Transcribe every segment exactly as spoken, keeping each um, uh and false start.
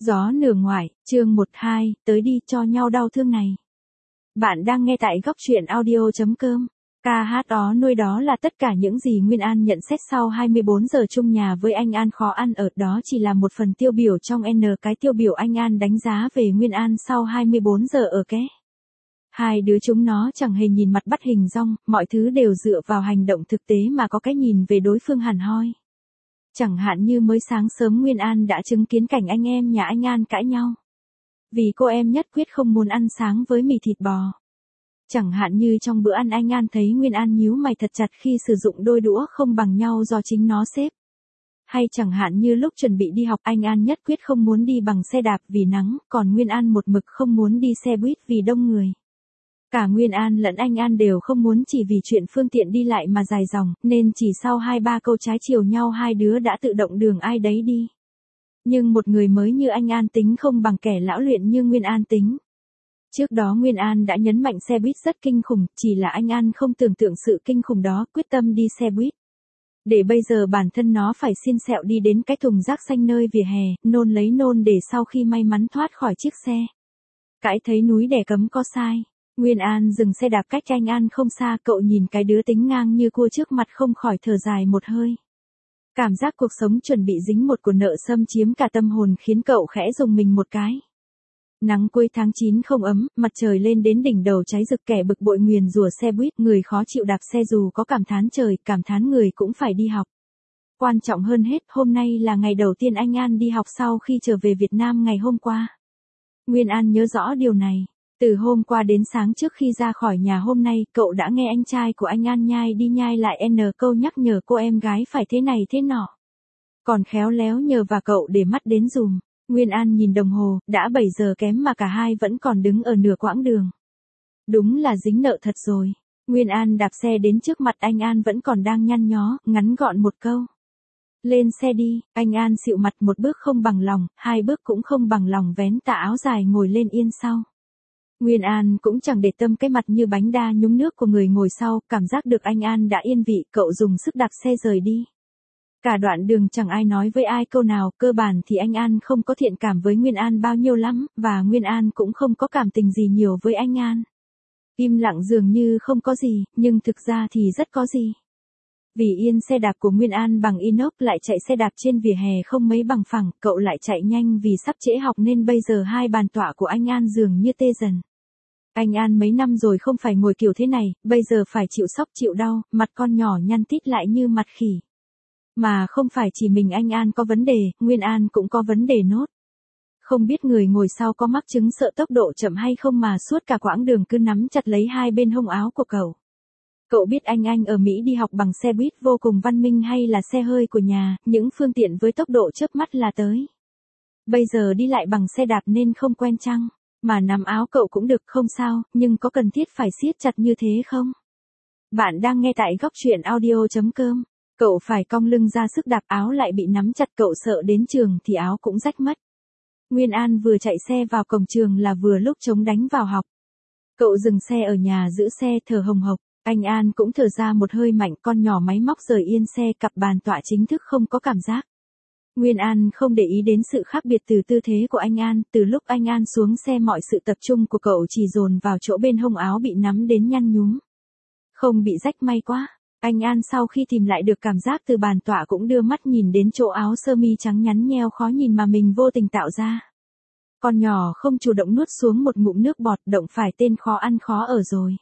Gió nửa ngoại, chương một hai, tới đi cho nhau đau thương này. Bạn đang nghe tại góc truyện audio chấm com. Ca hát đó nuôi đó là tất cả những gì Nguyên An nhận xét sau hai mươi bốn giờ chung nhà với anh An. Khó ăn ở đó chỉ là một phần tiêu biểu trong N cái tiêu biểu anh An đánh giá về Nguyên An sau hai mươi bốn giờ ở ké. Hai đứa chúng nó chẳng hề nhìn mặt bắt hình dong, mọi thứ đều dựa vào hành động thực tế mà có cái nhìn về đối phương hẳn hoi. Chẳng hạn như mới sáng sớm Nguyên An đã chứng kiến cảnh anh em nhà anh An cãi nhau. Vì cô em nhất quyết không muốn ăn sáng với mì thịt bò. Chẳng hạn như trong bữa ăn anh An thấy Nguyên An nhíu mày thật chặt khi sử dụng đôi đũa không bằng nhau do chính nó xếp. Hay chẳng hạn như lúc chuẩn bị đi học anh An nhất quyết không muốn đi bằng xe đạp vì nắng, còn Nguyên An một mực không muốn đi xe buýt vì đông người. Cả Nguyên An lẫn anh An đều không muốn chỉ vì chuyện phương tiện đi lại mà dài dòng, nên chỉ sau hai ba câu trái chiều nhau hai đứa đã tự động đường ai đấy đi. Nhưng một người mới như anh An tính không bằng kẻ lão luyện như Nguyên An tính. Trước đó Nguyên An đã nhấn mạnh xe buýt rất kinh khủng, chỉ là anh An không tưởng tượng sự kinh khủng đó, quyết tâm đi xe buýt. Để bây giờ bản thân nó phải xin sẹo đi đến cái thùng rác xanh nơi vỉa hè, nôn lấy nôn để sau khi may mắn thoát khỏi chiếc xe. Cãi thấy núi đè cấm có sai. Nguyên An dừng xe đạp cách anh An không xa, cậu nhìn cái đứa tính ngang như cua trước mặt không khỏi thở dài một hơi. Cảm giác cuộc sống chuẩn bị dính một của nợ xâm chiếm cả tâm hồn khiến cậu khẽ rùng mình một cái. Nắng cuối tháng chín không ấm, mặt trời lên đến đỉnh đầu cháy rực, kẻ bực bội nguyền rủa xe buýt, người khó chịu đạp xe dù có cảm thán trời, cảm thán người cũng phải đi học. Quan trọng hơn hết, hôm nay là ngày đầu tiên anh An đi học sau khi trở về Việt Nam ngày hôm qua. Nguyên An nhớ rõ điều này. Từ hôm qua đến sáng trước khi ra khỏi nhà hôm nay, cậu đã nghe anh trai của anh An nhai đi nhai lại n câu nhắc nhở cô em gái phải thế này thế nọ. Còn khéo léo nhờ và cậu để mắt đến dùm. Nguyên An nhìn đồng hồ, đã bảy giờ kém mà cả hai vẫn còn đứng ở nửa quãng đường. Đúng là dính nợ thật rồi. Nguyên An đạp xe đến trước mặt anh An vẫn còn đang nhăn nhó, ngắn gọn một câu. Lên xe đi, anh An xịu mặt, một bước không bằng lòng, hai bước cũng không bằng lòng, vén tà áo dài ngồi lên yên sau. Nguyên An cũng chẳng để tâm cái mặt như bánh đa nhúng nước của người ngồi sau, cảm giác được anh An đã yên vị, cậu dùng sức đạp xe rời đi. Cả đoạn đường chẳng ai nói với ai câu nào, cơ bản thì anh An không có thiện cảm với Nguyên An bao nhiêu lắm, và Nguyên An cũng không có cảm tình gì nhiều với anh An. Im lặng dường như không có gì, nhưng thực ra thì rất có gì. Vì yên xe đạp của Nguyên An bằng inox lại chạy xe đạp trên vỉa hè không mấy bằng phẳng, cậu lại chạy nhanh vì sắp trễ học nên bây giờ hai bàn tọa của anh An dường như tê dần. Anh An mấy năm rồi không phải ngồi kiểu thế này, bây giờ phải chịu sốc chịu đau, mặt con nhỏ nhăn tít lại như mặt khỉ. Mà không phải chỉ mình anh An có vấn đề, Nguyên An cũng có vấn đề nốt. Không biết người ngồi sau có mắc chứng sợ tốc độ chậm hay không mà suốt cả quãng đường cứ nắm chặt lấy hai bên hông áo của cậu. Cậu biết anh anh ở Mỹ đi học bằng xe buýt vô cùng văn minh hay là xe hơi của nhà, những phương tiện với tốc độ chớp mắt là tới. Bây giờ đi lại bằng xe đạp nên không quen chăng? Mà nắm áo cậu cũng được không sao, nhưng có cần thiết phải siết chặt như thế không? Bạn đang nghe tại góc truyện audio chấm com. Cậu phải cong lưng ra sức đạp, áo lại bị nắm chặt, cậu sợ đến trường thì áo cũng rách mất. Nguyên An vừa chạy xe vào cổng trường là vừa lúc chống đánh vào học. Cậu dừng xe ở nhà giữ xe thở hồng hộc. Anh An cũng thở ra một hơi mạnh, con nhỏ máy móc rời yên xe, cặp bàn tọa chính thức không có cảm giác. Nguyên An không để ý đến sự khác biệt từ tư thế của anh An, từ lúc anh An xuống xe mọi sự tập trung của cậu chỉ dồn vào chỗ bên hông áo bị nắm đến nhăn nhúm. Không bị rách may quá. Anh An sau khi tìm lại được cảm giác từ bàn tọa cũng đưa mắt nhìn đến chỗ áo sơ mi trắng nhắn nheo khó nhìn mà mình vô tình tạo ra. Con nhỏ không chủ động nuốt xuống một ngụm nước bọt, động phải tên khó ăn khó ở rồi.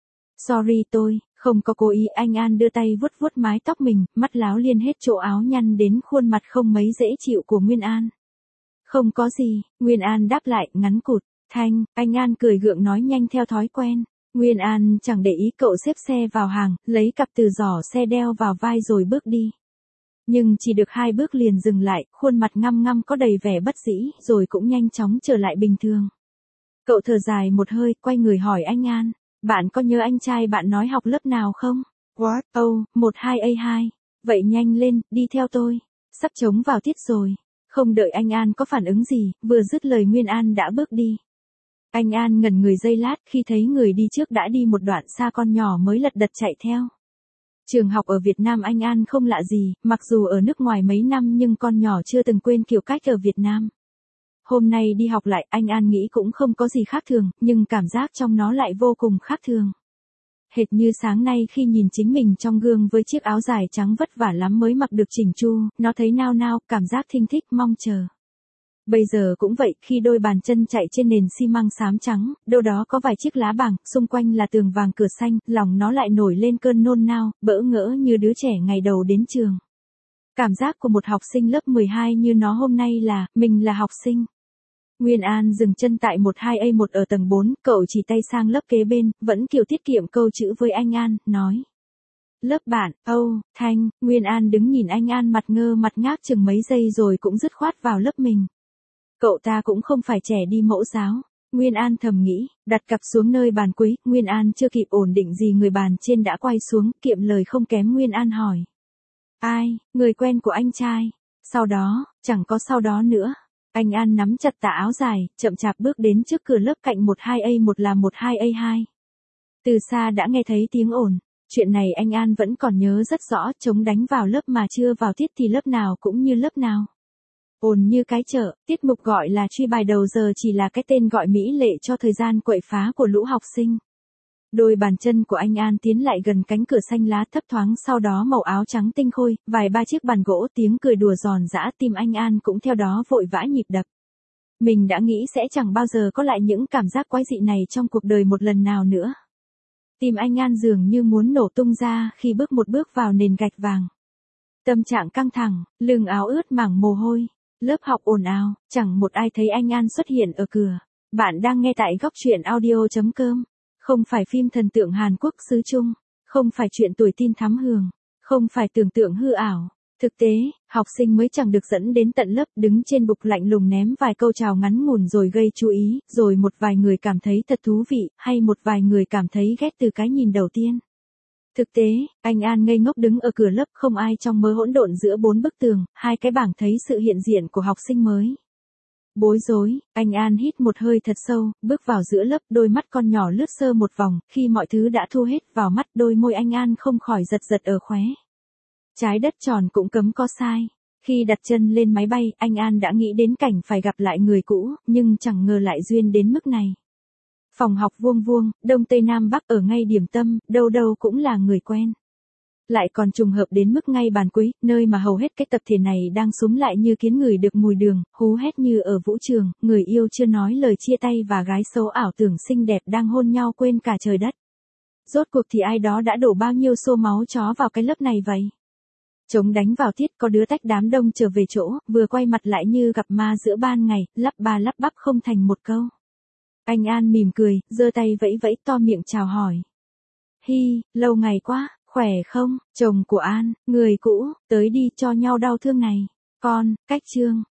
Sorry tôi, không có cố ý. Anh An đưa tay vuốt vuốt mái tóc mình, mắt láo liên hết chỗ áo nhăn đến khuôn mặt không mấy dễ chịu của Nguyên An. Không có gì, Nguyên An đáp lại, ngắn cụt. Thanh, anh An cười gượng nói nhanh theo thói quen. Nguyên An chẳng để ý, cậu xếp xe vào hàng, lấy cặp từ giỏ xe đeo vào vai rồi bước đi. Nhưng chỉ được hai bước liền dừng lại, khuôn mặt ngăm ngăm có đầy vẻ bất dĩ, rồi cũng nhanh chóng trở lại bình thường. Cậu thở dài một hơi, quay người hỏi anh An. Bạn có nhớ anh trai bạn nói học lớp nào không? What? Oh, một hai A hai. Vậy nhanh lên, đi theo tôi. Sắp trống vào tiết rồi. Không đợi anh An có phản ứng gì, vừa dứt lời Nguyên An đã bước đi. Anh An ngẩn người giây lát khi thấy người đi trước đã đi một đoạn xa, con nhỏ mới lật đật chạy theo. Trường học ở Việt Nam anh An không lạ gì, mặc dù ở nước ngoài mấy năm nhưng con nhỏ chưa từng quên kiểu cách ở Việt Nam. Hôm nay đi học lại, anh An nghĩ cũng không có gì khác thường, nhưng cảm giác trong nó lại vô cùng khác thường. Hệt như sáng nay khi nhìn chính mình trong gương với chiếc áo dài trắng vất vả lắm mới mặc được chỉnh chu, nó thấy nao nao, cảm giác thinh thích, mong chờ. Bây giờ cũng vậy, khi đôi bàn chân chạy trên nền xi măng xám trắng, đâu đó có vài chiếc lá bàng, xung quanh là tường vàng cửa xanh, lòng nó lại nổi lên cơn nôn nao, bỡ ngỡ như đứa trẻ ngày đầu đến trường. Cảm giác của một học sinh lớp mười hai như nó hôm nay là, mình là học sinh. Nguyên An dừng chân tại một hai A một ở tầng bốn, cậu chỉ tay sang lớp kế bên, vẫn kiểu tiết kiệm câu chữ với anh An, nói. Lớp bạn, Âu, Thanh, Nguyên An đứng nhìn anh An mặt ngơ mặt ngác chừng mấy giây rồi cũng dứt khoát vào lớp mình. Cậu ta cũng không phải trẻ đi mẫu giáo. Nguyên An thầm nghĩ, đặt cặp xuống nơi bàn cuối, Nguyên An chưa kịp ổn định gì người bàn trên đã quay xuống, kiệm lời không kém Nguyên An hỏi. Ai, người quen của anh trai. Sau đó, chẳng có sau đó nữa. Anh An nắm chặt tà áo dài, chậm chạp bước đến trước cửa lớp cạnh một hai A một là một hai A hai. Từ xa đã nghe thấy tiếng ồn. Chuyện này anh An vẫn còn nhớ rất rõ, chống đánh vào lớp mà chưa vào tiết thì lớp nào cũng như lớp nào. Ồn như cái chợ, tiết mục gọi là truy bài đầu giờ chỉ là cái tên gọi mỹ lệ cho thời gian quậy phá của lũ học sinh. Đôi bàn chân của anh An tiến lại gần cánh cửa xanh lá thấp thoáng, sau đó màu áo trắng tinh khôi, vài ba chiếc bàn gỗ, tiếng cười đùa giòn giã, tim anh An cũng theo đó vội vã nhịp đập. Mình đã nghĩ sẽ chẳng bao giờ có lại những cảm giác quái dị này trong cuộc đời một lần nào nữa. Tim anh An dường như muốn nổ tung ra khi bước một bước vào nền gạch vàng. Tâm trạng căng thẳng, lưng áo ướt mảng mồ hôi. Lớp học ồn ào, chẳng một ai thấy anh An xuất hiện ở cửa. Bạn đang nghe tại góc truyện audio chấm com. Không phải phim thần tượng Hàn Quốc xứ Trung. Không phải chuyện tuổi tin thắm hường. Không phải tưởng tượng hư ảo. Thực tế, học sinh mới chẳng được dẫn đến tận lớp, đứng trên bục lạnh lùng ném vài câu chào ngắn ngủn rồi gây chú ý, rồi một vài người cảm thấy thật thú vị, hay một vài người cảm thấy ghét từ cái nhìn đầu tiên. Thực tế, anh An ngây ngốc đứng ở cửa lớp, không ai trong mớ hỗn độn giữa bốn bức tường, hai cái bảng thấy sự hiện diện của học sinh mới. Bối rối, anh An hít một hơi thật sâu, bước vào giữa lớp, đôi mắt con nhỏ lướt sơ một vòng, khi mọi thứ đã thu hết vào mắt, đôi môi anh An không khỏi giật giật ở khóe. Trái đất tròn cũng cấm có sai. Khi đặt chân lên máy bay, anh An đã nghĩ đến cảnh phải gặp lại người cũ, nhưng chẳng ngờ lại duyên đến mức này. Phòng học vuông vuông, đông tây nam bắc ở ngay điểm tâm, đâu đâu cũng là người quen. Lại còn trùng hợp đến mức ngay bàn cuối, nơi mà hầu hết các tập thể này đang xúm lại như kiến ngửi được mùi đường, hú hét như ở vũ trường, người yêu chưa nói lời chia tay và gái xấu ảo tưởng xinh đẹp đang hôn nhau quên cả trời đất. Rốt cuộc thì ai đó đã đổ bao nhiêu xô máu chó vào cái lớp này vậy? Chống đánh vào tiết, có đứa tách đám đông trở về chỗ, vừa quay mặt lại như gặp ma giữa ban ngày, lắp ba lắp bắp không thành một câu. Anh An mỉm cười, giơ tay vẫy vẫy to miệng chào hỏi. Hi, lâu ngày quá, khỏe không? Chồng của An, người cũ, tới đi cho nhau đau thương này. Con, cách chương.